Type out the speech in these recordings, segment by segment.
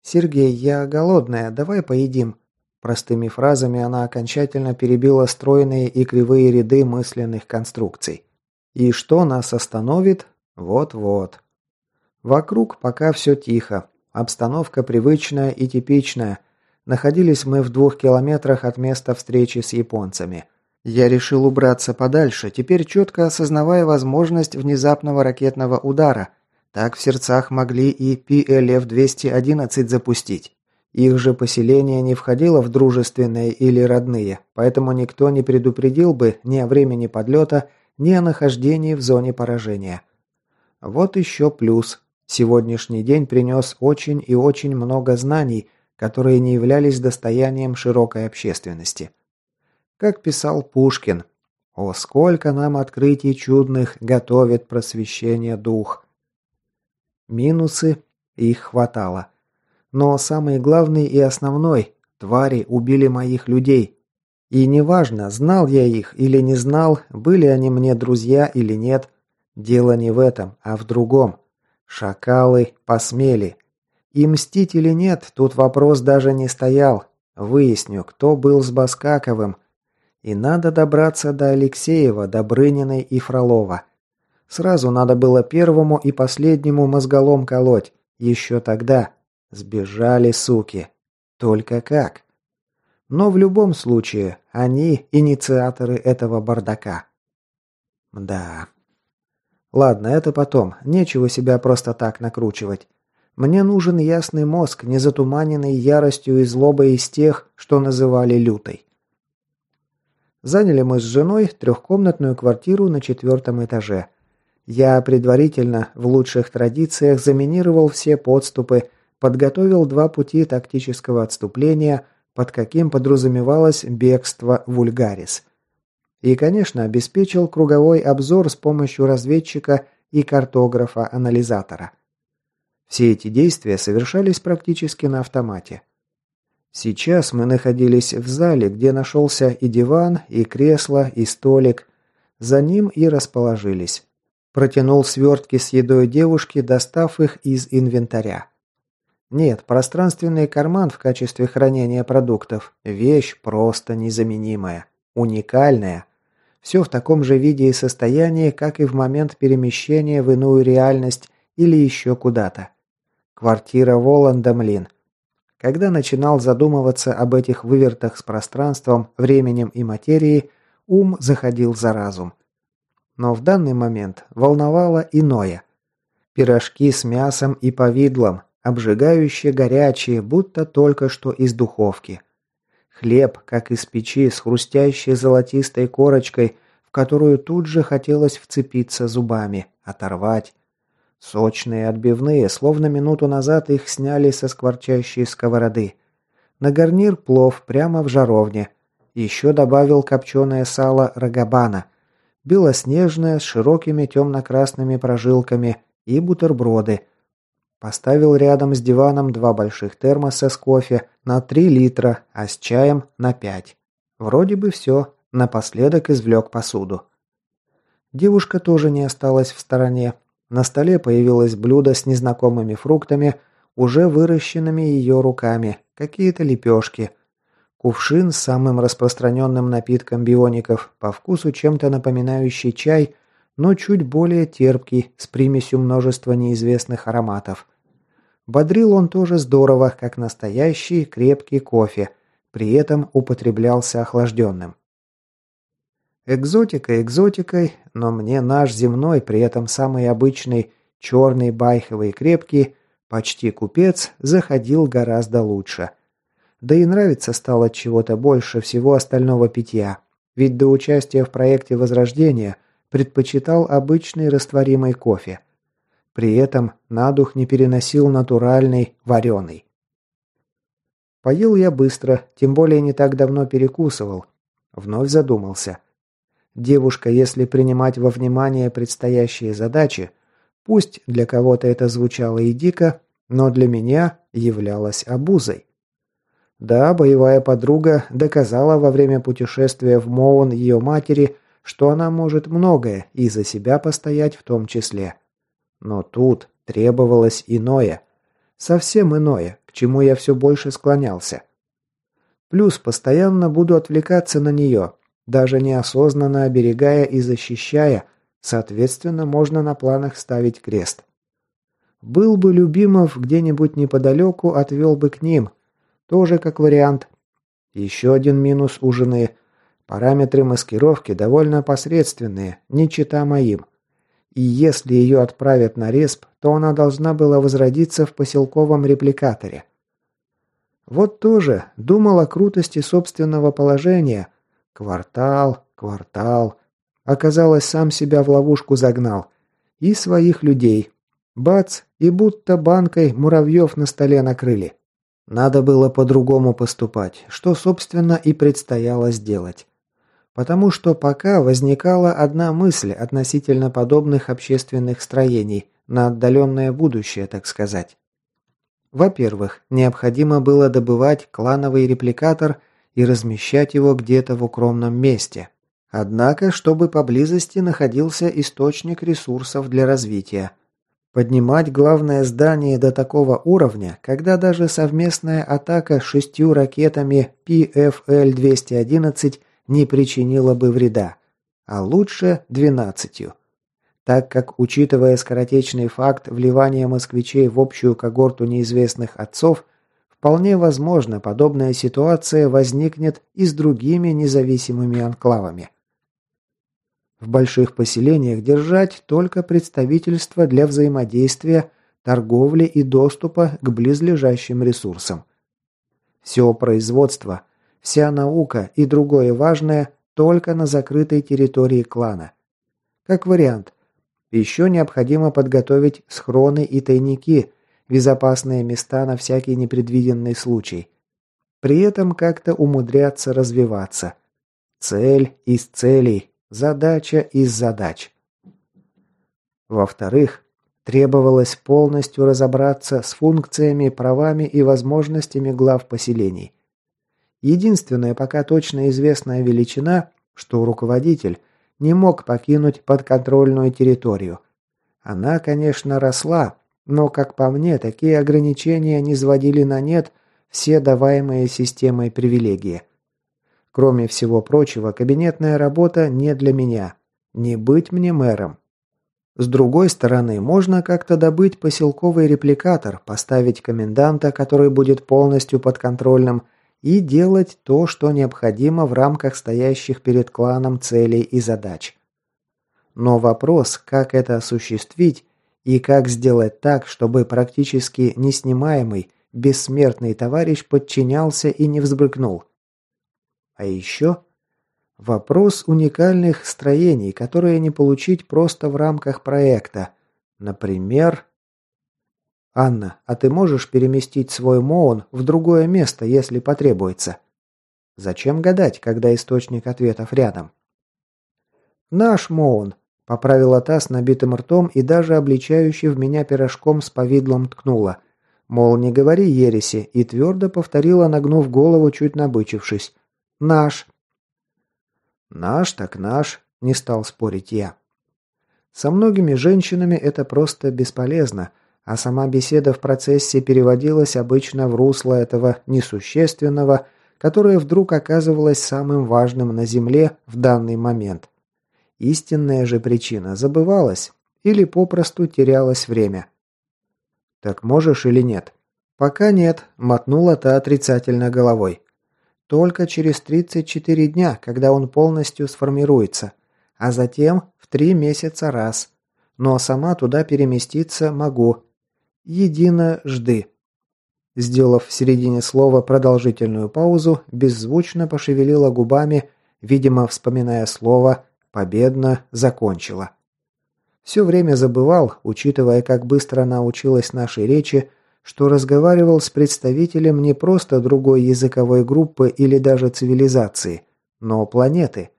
«Сергей, я голодная, давай поедим». Простыми фразами она окончательно перебила стройные и кривые ряды мысленных конструкций. И что нас остановит? Вот-вот. Вокруг пока все тихо. Обстановка привычная и типичная. Находились мы в 2 километрах от места встречи с японцами. Я решил убраться подальше, теперь четко осознавая возможность внезапного ракетного удара. Так в сердцах могли и PLF-211 запустить. Их же поселение не входило в дружественные или родные, поэтому никто не предупредил бы ни о времени подлета, ни о нахождении в зоне поражения. Вот еще плюс. Сегодняшний день принес очень и очень много знаний, которые не являлись достоянием широкой общественности. Как писал Пушкин, «О, сколько нам открытий чудных готовит просвещение дух». Минусы их хватало. Но самый главный и основной – твари убили моих людей. И неважно, знал я их или не знал, были они мне друзья или нет, дело не в этом, а в другом. Шакалы посмели. И мстить или нет, тут вопрос даже не стоял. Выясню, кто был с Баскаковым. И надо добраться до Алексеева, Добрыниной и Фролова. Сразу надо было первому и последнему мозголом колоть. Еще тогда. Сбежали, суки. Только как? Но в любом случае, они инициаторы этого бардака. Да. Ладно, это потом. Нечего себя просто так накручивать. Мне нужен ясный мозг, не затуманенный яростью и злобой из тех, что называли лютой. Заняли мы с женой 3-комнатную квартиру на 4-м этаже. Я предварительно, в лучших традициях, заминировал все подступы, подготовил 2 пути тактического отступления, под каким подразумевалось бегство вульгарис. И, конечно, обеспечил круговой обзор с помощью разведчика и картографа-анализатора. Все эти действия совершались практически на автомате. Сейчас мы находились в зале, где нашелся и диван, и кресло, и столик. За ним и расположились. Протянул свертки с едой девушке, достав их из инвентаря. Нет, пространственный карман в качестве хранения продуктов – вещь просто незаменимая, уникальная. Все в таком же виде и состоянии, как и в момент перемещения в иную реальность или еще куда-то. Квартира Воланда, млин. Когда начинал задумываться об этих вывертах с пространством, временем и материей, ум заходил за разум. Но в данный момент волновало иное. Пирожки с мясом и повидлом, обжигающие горячие, будто только что из духовки. Хлеб, как из печи, с хрустящей золотистой корочкой, в которую тут же хотелось вцепиться зубами, оторвать. Сочные отбивные, словно минуту назад их сняли со скворчащей сковороды. На гарнир плов прямо в жаровне. Еще добавил копченое сало рагабана, белоснежное с широкими темно-красными прожилками и бутерброды. Поставил рядом с диваном 2 больших термоса с кофе на 3 литра, а с чаем на 5. Вроде бы все. Напоследок извлек посуду. Девушка тоже не осталась в стороне. На столе появилось блюдо с незнакомыми фруктами, уже выращенными ее руками, какие-то лепешки. Кувшин с самым распространенным напитком биоников, по вкусу чем-то напоминающий чай, но чуть более терпкий, с примесью множества неизвестных ароматов. Бодрил он тоже здорово, как настоящий крепкий кофе, при этом употреблялся охлажденным. Экзотика экзотикой, но мне наш земной, при этом самый обычный, черный, байховый, крепкий, почти купец, заходил гораздо лучше. Да и нравится стало чего-то больше всего остального питья, ведь до участия в проекте Возрождения предпочитал обычный растворимый кофе. При этом на дух не переносил натуральный, вареный. Поел я быстро, тем более не так давно перекусывал. Вновь задумался. Девушка, если принимать во внимание предстоящие задачи, пусть для кого-то это звучало и дико, но для меня являлась обузой. Да, боевая подруга доказала во время путешествия в Моун ее матери, что она может многое и за себя постоять в том числе. Но тут требовалось иное. Совсем иное, к чему я все больше склонялся. Плюс постоянно буду отвлекаться на нее, даже неосознанно оберегая и защищая, соответственно, можно на планах ставить крест. Был бы Любимов где-нибудь неподалеку, отвел бы к ним. Тоже как вариант. Еще один минус у жены. Параметры маскировки довольно посредственные, не чита моим. И если ее отправят на респ, то она должна была возродиться в поселковом репликаторе. Вот тоже думал о крутости собственного положения. Квартал. Оказалось, сам себя в ловушку загнал. И своих людей. Бац, и будто банкой муравьев на столе накрыли. Надо было по-другому поступать, что, собственно, и предстояло сделать. Потому что пока возникала одна мысль относительно подобных общественных строений, на отдаленное будущее, так сказать. Во-первых, необходимо было добывать клановый репликатор и размещать его где-то в укромном месте. Однако, чтобы поблизости находился источник ресурсов для развития. Поднимать главное здание до такого уровня, когда даже совместная атака с 6 ракетами PFL-211 не причинила бы вреда, а лучше 12. Так как, учитывая скоротечный факт вливания москвичей в общую когорту неизвестных отцов, вполне возможно, подобная ситуация возникнет и с другими независимыми анклавами. В больших поселениях держать только представительства для взаимодействия, торговли и доступа к близлежащим ресурсам. Все производство, вся наука и другое важное только на закрытой территории клана. Как вариант, еще необходимо подготовить схроны и тайники, безопасные места на всякий непредвиденный случай. При этом как-то умудряться развиваться. Цель из целей. Задача из задач. Во-вторых, требовалось полностью разобраться с функциями, правами и возможностями глав поселений. Единственная пока точно известная величина, что руководитель не мог покинуть подконтрольную территорию. Она, конечно, росла, но, как по мне, такие ограничения не сводили на нет все даваемые системой привилегии. Кроме всего прочего, кабинетная работа не для меня. Не быть мне мэром. С другой стороны, можно как-то добыть поселковый репликатор, поставить коменданта, который будет полностью подконтрольным, и делать то, что необходимо в рамках стоящих перед кланом целей и задач. Но вопрос, как это осуществить и как сделать так, чтобы практически неснимаемый, бессмертный товарищ подчинялся и не взбрыкнул. А еще вопрос уникальных строений, которые не получить просто в рамках проекта. Например... «Анна, а ты можешь переместить свой Моун в другое место, если потребуется?» Зачем гадать, когда источник ответов рядом? «Наш Моун», — поправила та с набитым ртом и даже обличающий в меня пирожком с повидлом ткнула. Мол, не говори ереси, и твердо повторила, нагнув голову, чуть набычившись. «Наш». «Наш так наш», — не стал спорить я. Со многими женщинами это просто бесполезно, а сама беседа в процессе переводилась обычно в русло этого несущественного, которое вдруг оказывалось самым важным на Земле в данный момент. Истинная же причина забывалась или попросту терялось время. «Так можешь или нет?» «Пока нет», — мотнула та отрицательно головой. «Только через 34 дня, когда он полностью сформируется, а затем в 3 месяца раз. Но сама туда переместиться могу. Едино жды». Сделав в середине слова продолжительную паузу, беззвучно пошевелила губами, видимо, вспоминая слово, победно закончила. Все время забывал, учитывая, как быстро она училась нашей речи, что разговаривал с представителем не просто другой языковой группы или даже цивилизации, но планеты.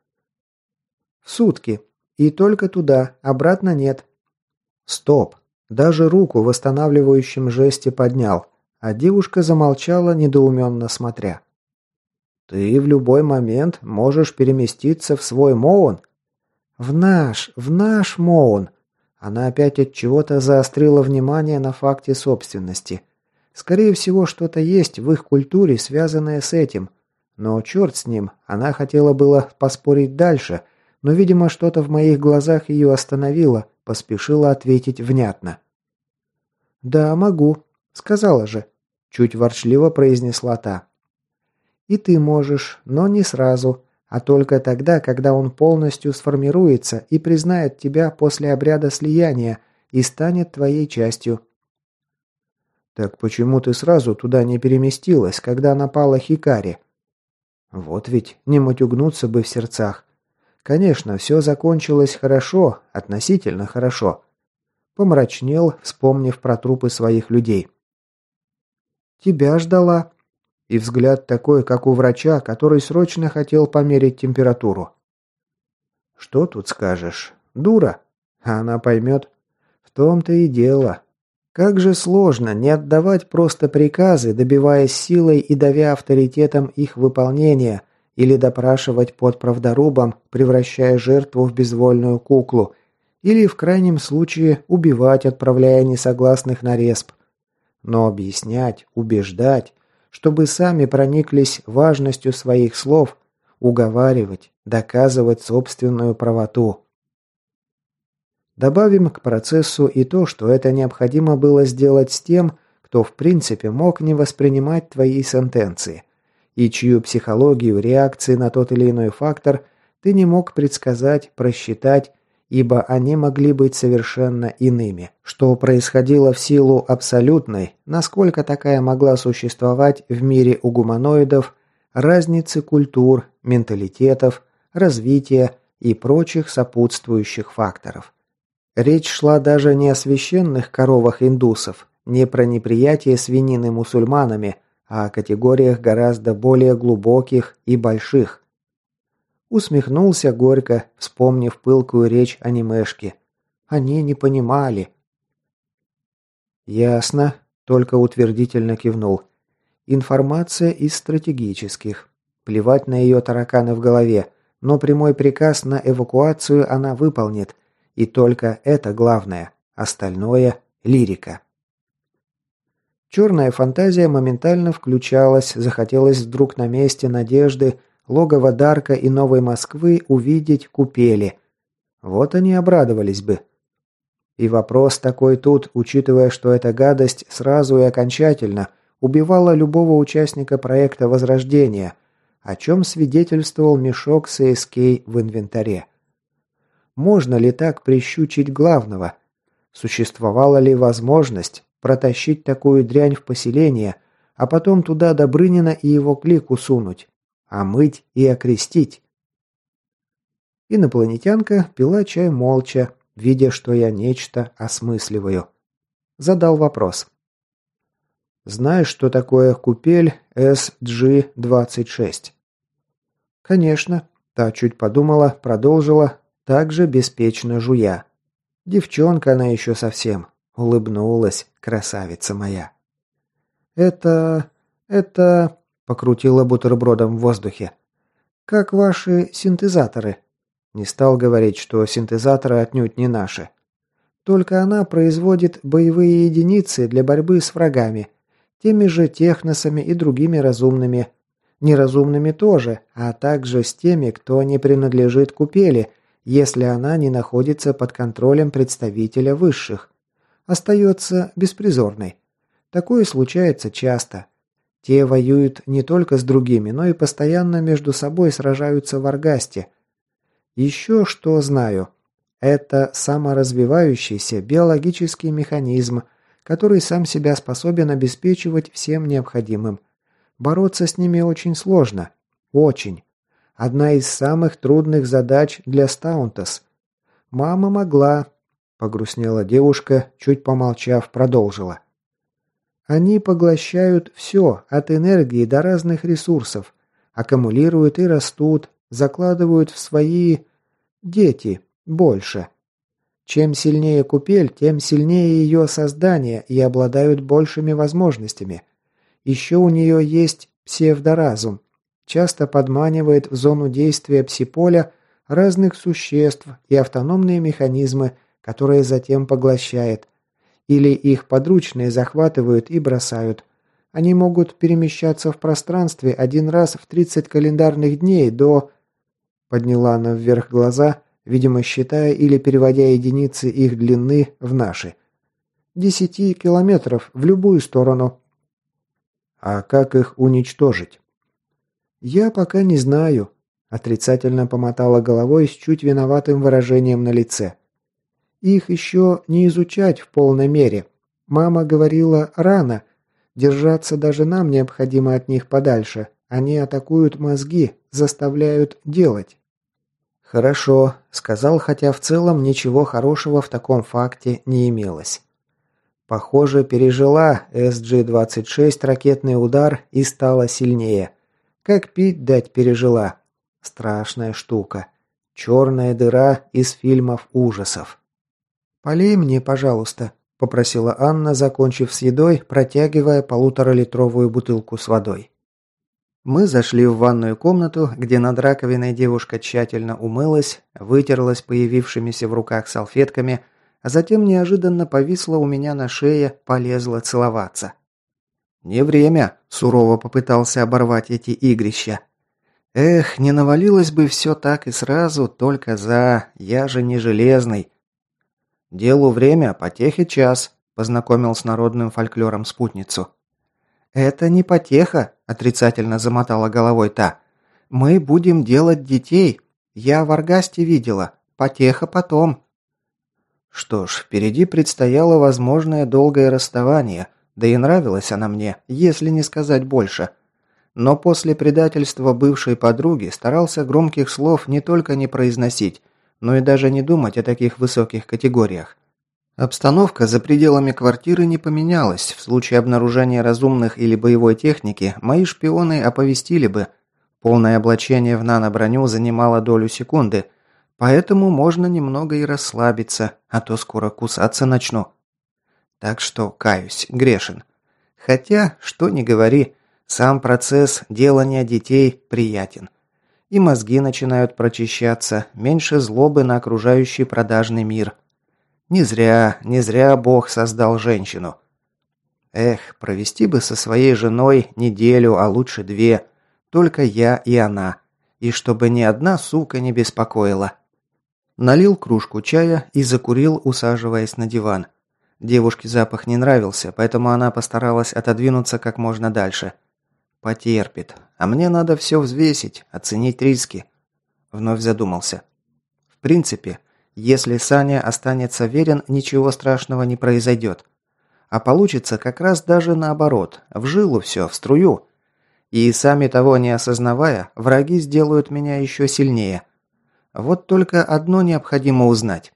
В сутки. И только туда, обратно нет. Стоп. Даже руку в восстанавливающем жесте поднял, а девушка замолчала, недоуменно смотря. «Ты в любой момент можешь переместиться в свой Моун?» В наш Моун!» Она опять от чего-то заострила внимание на факте собственности. Скорее всего, что-то есть в их культуре, связанное с этим. Но черт с ним, она хотела было поспорить дальше, но, видимо, что-то в моих глазах ее остановило, поспешила ответить внятно. «Да, могу», — сказала же, — чуть ворчливо произнесла та. «И ты можешь, но не сразу, а только тогда, когда он полностью сформируется и признает тебя после обряда слияния и станет твоей частью». «Так почему ты сразу туда не переместилась, когда напала Хикари?» Вот ведь не матюгнуться бы в сердцах. Конечно, все закончилось хорошо, относительно хорошо. Помрачнел, вспомнив про трупы своих людей. «Тебя ждала». И взгляд такой, как у врача, который срочно хотел померить температуру. «Что тут скажешь? Дура. А она поймет. В том-то и дело. Как же сложно не отдавать просто приказы, добиваясь силой и давя авторитетом их выполнения, или допрашивать под правдорубом, превращая жертву в безвольную куклу, или в крайнем случае убивать, отправляя несогласных на респ. Но объяснять, убеждать, чтобы сами прониклись важностью своих слов, уговаривать, доказывать собственную правоту. Добавим к процессу и то, что это необходимо было сделать с тем, кто в принципе мог не воспринимать твои сентенции, и чью психологию реакции на тот или иной фактор ты не мог предсказать, просчитать, ибо они могли быть совершенно иными, что происходило в силу абсолютной, насколько такая могла существовать в мире у гуманоидов, разницы культур, менталитетов, развития и прочих сопутствующих факторов. Речь шла даже не о священных коровах индусов, не про неприятие свинины мусульманами, а о категориях гораздо более глубоких и больших. Усмехнулся горько, вспомнив пылкую речь анимешки. Они не понимали. «Ясно», — только утвердительно кивнул. «Информация из стратегических. Плевать на ее тараканы в голове, но прямой приказ на эвакуацию она выполнит. И только это главное. Остальное — лирика». Черная фантазия моментально включалась, захотелось вдруг на месте Надежды, логово Дарка и Новой Москвы увидеть купели. Вот они обрадовались бы. И вопрос такой тут, учитывая, что эта гадость сразу и окончательно убивала любого участника проекта Возрождения, о чем свидетельствовал мешок с АСК в инвентаре. Можно ли так прищучить главного? Существовала ли возможность протащить такую дрянь в поселение, а потом туда Добрынина и его клику сунуть, омыть и окрестить? Инопланетянка пила чай молча, видя, что я нечто осмысливаю. Задал вопрос. «Знаешь, что такое купель SG-26?» «Конечно», – та чуть подумала, продолжила, также беспечно жуя. Девчонка она еще совсем. Улыбнулась, красавица моя. Это... Покрутила бутербродом в воздухе. Как ваши синтезаторы. Не стал говорить, что синтезаторы отнюдь не наши. Только она производит боевые единицы для борьбы с врагами. Теми же техносами и другими разумными. Неразумными тоже, а также с теми, кто не принадлежит купели, если она не находится под контролем представителя высших. Остается беспризорной. Такое случается часто. Те воюют не только с другими, но и постоянно между собой сражаются в Аргасте. Еще что знаю. Это саморазвивающийся биологический механизм, который сам себя способен обеспечивать всем необходимым. Бороться с ними очень сложно. Очень. Одна из самых трудных задач для Стаунтос. Мама могла... Погрустнела девушка, чуть помолчав, продолжила. Они поглощают все, от энергии до разных ресурсов. Аккумулируют и растут, закладывают в свои... дети. Больше. Чем сильнее купель, тем сильнее ее создание и обладают большими возможностями. Еще у нее есть псевдоразум. Часто подманивает в зону действия псиполя разных существ и автономные механизмы, которые затем поглощает. Или их подручные захватывают и бросают, Они могут перемещаться в пространстве один раз в 30 календарных дней до...» Подняла она вверх глаза, видимо, считая или переводя единицы их длины в наши. 10 километров в любую сторону. «А как их уничтожить?» «Я пока не знаю», – отрицательно помотала головой с чуть виноватым выражением на лице. «Их еще не изучать в полной мере. Мама говорила рано. Держаться даже нам необходимо от них подальше. Они атакуют мозги, заставляют делать». «Хорошо», – сказал, хотя в целом ничего хорошего в таком факте не имелось. Похоже, пережила SG-26 ракетный удар и стала сильнее. Как пить дать пережила. Страшная штука. Черная дыра из фильмов ужасов. «Полей мне, пожалуйста», – попросила Анна, закончив с едой, протягивая 1,5-литровую бутылку с водой. Мы зашли в ванную комнату, где над раковиной девушка тщательно умылась, вытерлась появившимися в руках салфетками, а затем неожиданно повисла у меня на шее, полезла целоваться. «Не время», – сурово попытался оборвать эти игрища. «Эх, не навалилось бы все так и сразу, только я же не железный». «Делу время, потехе час», – познакомил с народным фольклором спутницу. «Это не потеха», – отрицательно замотала головой та. «Мы будем делать детей. Я в Аргасте видела. Потеха потом». Что ж, впереди предстояло возможное долгое расставание, да и нравилась она мне, если не сказать больше. Но после предательства бывшей подруги старался громких слов не только не произносить, но и даже не думать о таких высоких категориях. Обстановка за пределами квартиры не поменялась. В случае обнаружения разумных или боевой техники, мои шпионы оповестили бы. Полное облачение в наноброню занимало долю секунды, поэтому можно немного и расслабиться, а то скоро кусаться начну. Так что, каюсь, грешен. Хотя, что ни говори, сам процесс делания детей приятен. И мозги начинают прочищаться, меньше злобы на окружающий продажный мир. Не зря Бог создал женщину. Эх, провести бы со своей женой неделю, а лучше 2, только я и она. И чтобы ни одна сука не беспокоила. Налил кружку чая и закурил, усаживаясь на диван. Девушке запах не нравился, поэтому она постаралась отодвинуться как можно дальше. Потерпит. А мне надо все взвесить, оценить риски. Вновь задумался. В принципе, если Саня останется верен, ничего страшного не произойдет. А получится как раз даже наоборот. В жилу все, в струю. И сами того не осознавая, враги сделают меня еще сильнее. Вот только одно необходимо узнать.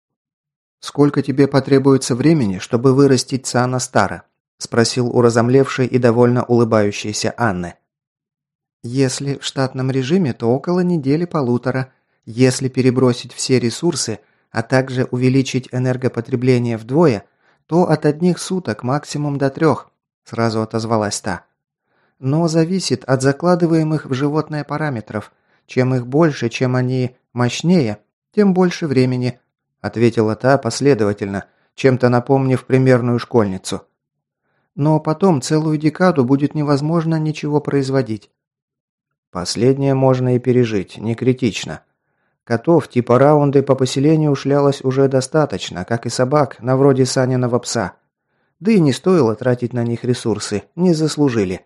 «Сколько тебе потребуется времени, чтобы вырастить Сана Стара?» – спросил у разомлевшей и довольно улыбающейся Анны. «Если в штатном режиме, то около недели-полутора. Если перебросить все ресурсы, а также увеличить энергопотребление вдвое, то от 1 суток максимум до 3, сразу отозвалась та. Но зависит от закладываемых в животное параметров. Чем их больше, чем они мощнее, тем больше времени, ответила та последовательно, чем-то напомнив примерную школьницу. Но потом целую декаду будет невозможно ничего производить. Последнее можно и пережить, не критично. Котов типа раунды по поселению шлялось уже достаточно, как и собак, на вроде Саниного пса. Да и не стоило тратить на них ресурсы, не заслужили.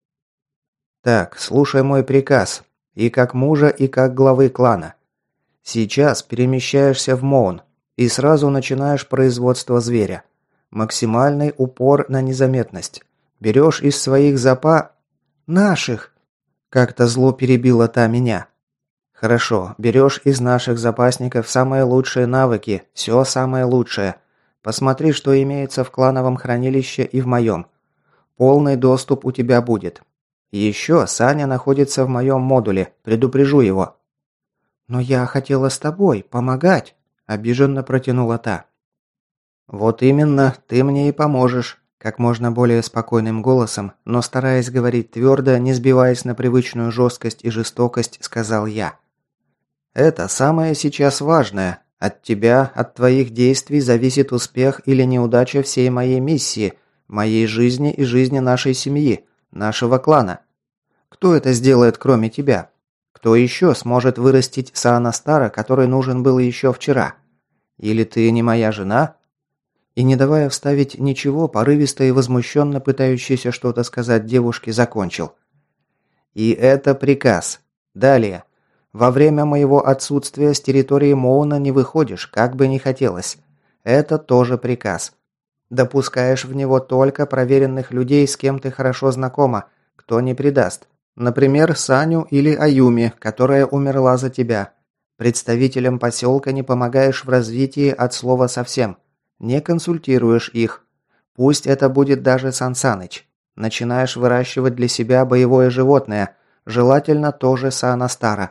Так, слушай мой приказ. И как мужа, и как главы клана. Сейчас перемещаешься в Моун и сразу начинаешь производство зверя. Максимальный упор на незаметность. Берешь из своих «Наших!» Как-то зло перебила та меня. Хорошо, берешь из наших запасников самые лучшие навыки, все самое лучшее. Посмотри, что имеется в клановом хранилище и в моем. Полный доступ у тебя будет. Еще Саня находится в моем модуле, предупрежу его». «Но я хотела с тобой, помогать», – обиженно протянула та. «Вот именно, ты мне и поможешь», – как можно более спокойным голосом, но стараясь говорить твердо, не сбиваясь на привычную жесткость и жестокость, сказал я. «Это самое сейчас важное. От тебя, от твоих действий зависит успех или неудача всей моей миссии, Моей жизни и жизни нашей семьи, нашего клана. Кто это сделает, кроме тебя? Кто еще сможет вырастить Саанастара, который нужен был еще вчера? Или ты не моя жена?» И не давая вставить ничего, порывисто и возмущенно пытающийся что-то сказать девушке, закончил. «И это приказ. Далее. Во время моего отсутствия с территории Моуна не выходишь, как бы ни хотелось. Это тоже приказ. Допускаешь в него только проверенных людей, с кем ты хорошо знакома, кто не предаст. Например, Саню или Аюми, которая умерла за тебя. Представителям поселка не помогаешь в развитии от слова совсем. Не консультируешь их. Пусть это будет даже Сансаныч. Начинаешь выращивать для себя боевое животное, желательно тоже Саанастара.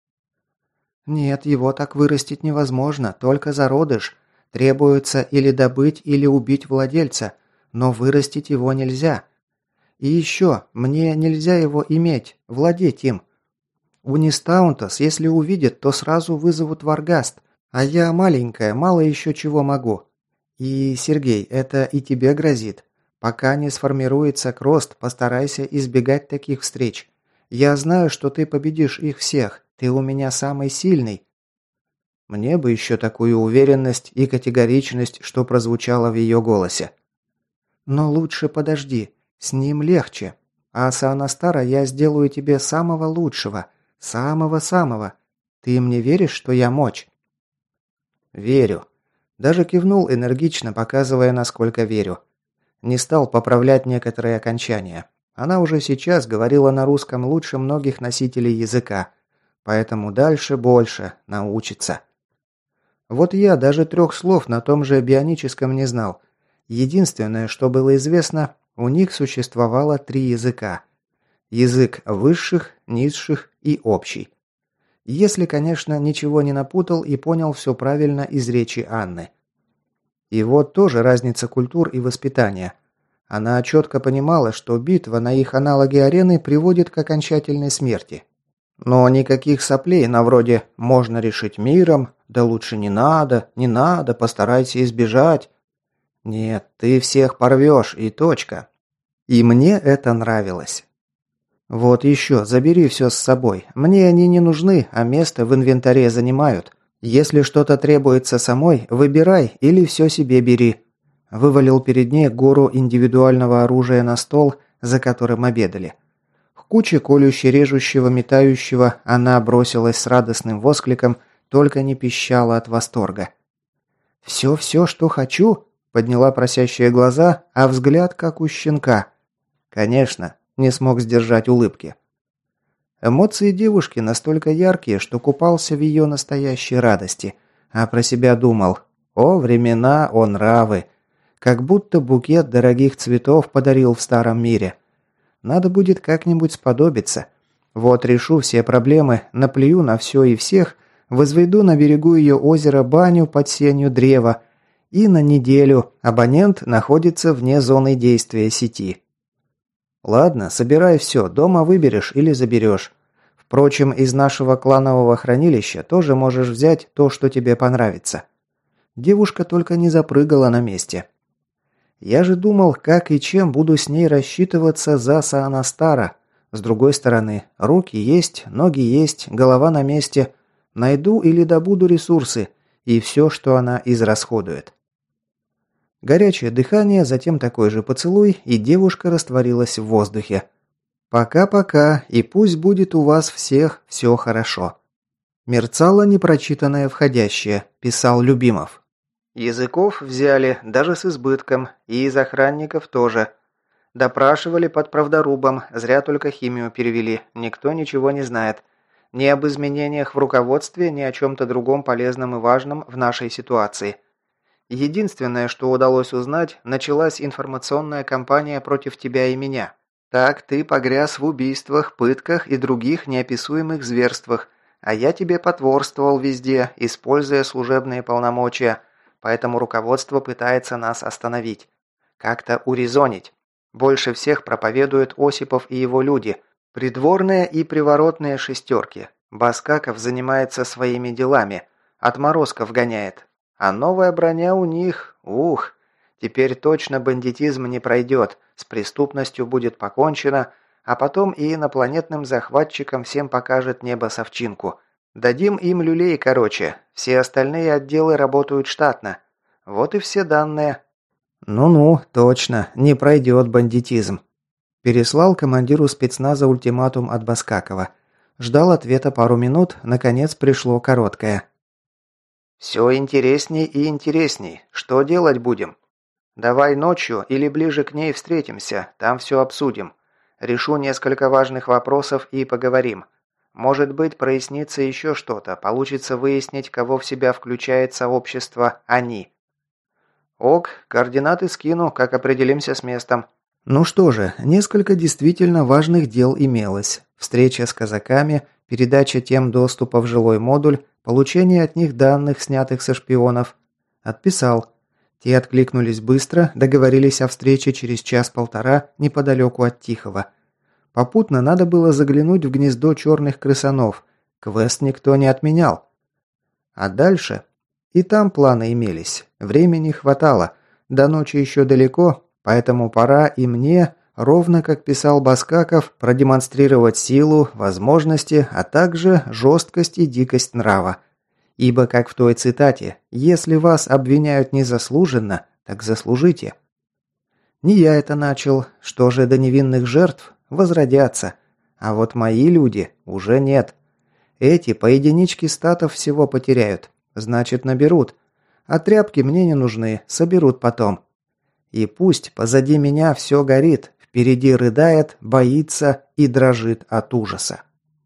«Нет, его так вырастить невозможно, только зародыш. Требуется или добыть, или убить владельца, но вырастить его нельзя. И еще, мне нельзя его иметь, владеть им. Унистаунтас, если увидят, то сразу вызовут Варгаст, а я маленькая, мало еще чего могу. И, Сергей, это и тебе грозит. Пока не сформируется Крост, постарайся избегать таких встреч. Я знаю, что ты победишь их всех, ты у меня самый сильный». Мне бы еще такую уверенность и категоричность, что прозвучало в ее голосе. «Но лучше подожди, с ним легче. А Саанастара я сделаю тебе самого лучшего, самого-самого. Ты мне веришь, что я мочь?» «Верю». Даже кивнул энергично, показывая, насколько верю. Не стал поправлять некоторые окончания. Она уже сейчас говорила на русском лучше многих носителей языка. Поэтому дальше больше научится. Вот я даже 3 слов на том же бионическом не знал. Единственное, что было известно, у них существовало 3 языка. Язык высших, низших и общий. Если, конечно, ничего не напутал и понял все правильно из речи Анны. И вот тоже разница культур и воспитания. Она четко понимала, что битва на их аналоге арены приводит к окончательной смерти. Но никаких соплей на вроде «можно решить миром», «да лучше не надо, постарайся избежать». Нет, ты всех порвешь и точка. И мне это нравилось. Вот еще, забери все с собой. Мне они не нужны, а место в инвентаре занимают. Если что-то требуется самой, выбирай или все себе бери. Вывалил перед ней гору индивидуального оружия на стол, за которым обедали. К куче колюще-режущего, метающего она бросилась с радостным воскликом, только не пищала от восторга. «Все, что хочу?» – подняла просящие глаза, а взгляд как у щенка. «Конечно», – не смог сдержать улыбки. Эмоции девушки настолько яркие, что купался в ее настоящей радости, а про себя думал: «О, времена, о нравы!» Как будто букет дорогих цветов подарил в старом мире. Надо будет как-нибудь сподобиться. Вот решу все проблемы, наплюю на все и всех, возведу на берегу ее озера баню под сенью древа, и на неделю абонент находится вне зоны действия сети. Ладно, собирай все, дома выберешь или заберешь. Впрочем, из нашего кланового хранилища тоже можешь взять то, что тебе понравится. Девушка только не запрыгала на месте. Я же думал, как и чем буду с ней рассчитываться за Саанастара. С другой стороны, руки есть, ноги есть, голова на месте. Найду или добуду ресурсы и все, что она израсходует. Горячее дыхание, затем такой же поцелуй, и девушка растворилась в воздухе. «Пока-пока, и пусть будет у вас всех все хорошо». Мерцало непрочитанное входящее, писал Любимов. Языков взяли, даже с избытком, и из охранников тоже. Допрашивали под правдорубом, зря только химию перевели, никто ничего не знает. Ни об изменениях в руководстве, ни о чем-то другом полезном и важном в нашей ситуации. Единственное, что удалось узнать, началась информационная кампания против тебя и меня. Так ты погряз в убийствах, пытках и других неописуемых зверствах, а я тебе потворствовал везде, используя служебные полномочия, поэтому руководство пытается нас остановить. Как-то урезонить. Больше всех проповедуют Осипов и его люди, придворные и приворотные шестерки. Баскаков занимается своими делами, отморозков гоняет. А новая броня у них, ух, Теперь точно бандитизм не пройдет, с преступностью будет покончено, а потом и инопланетным захватчикам всем покажет небо с овчинку. Дадим им люлей, короче. Все остальные отделы работают штатно. Вот и все данные. Ну-ну, точно, не пройдет бандитизм. Переслал командиру спецназа ультиматум от Баскакова. Ждал ответа пару минут, наконец пришло короткое. «Все интересней и интересней. Что делать будем? Давай ночью или ближе к ней встретимся, там все обсудим. Решу несколько важных вопросов и поговорим. Может быть, прояснится еще что-то, получится выяснить, кого в себя включает сообщество «они». Ок, координаты скину, как определимся с местом. Ну что же, несколько действительно важных дел имелось. Встреча с казаками, передача тем доступа в жилой модуль, получение от них данных, снятых со шпионов. Отписал. Те откликнулись быстро, договорились о встрече через час-полтора неподалеку от Тихого. Попутно надо было заглянуть в гнездо черных крысанов. Квест никто не отменял. А дальше? И там планы имелись. Времени хватало. До ночи еще далеко, поэтому пора и мне, ровно как писал Баскаков, продемонстрировать силу, возможности, а также жесткость и дикость нрава. Ибо, как в той цитате, «Если вас обвиняют незаслуженно, так заслужите». Не я это начал. Что же до невинных жертв? Возродятся. А вот мои люди уже нет. Эти по единичке статов всего потеряют. Значит, наберут. А тряпки мне не нужны, соберут потом. И пусть позади меня все горит, впереди рыдает, боится и дрожит от ужаса.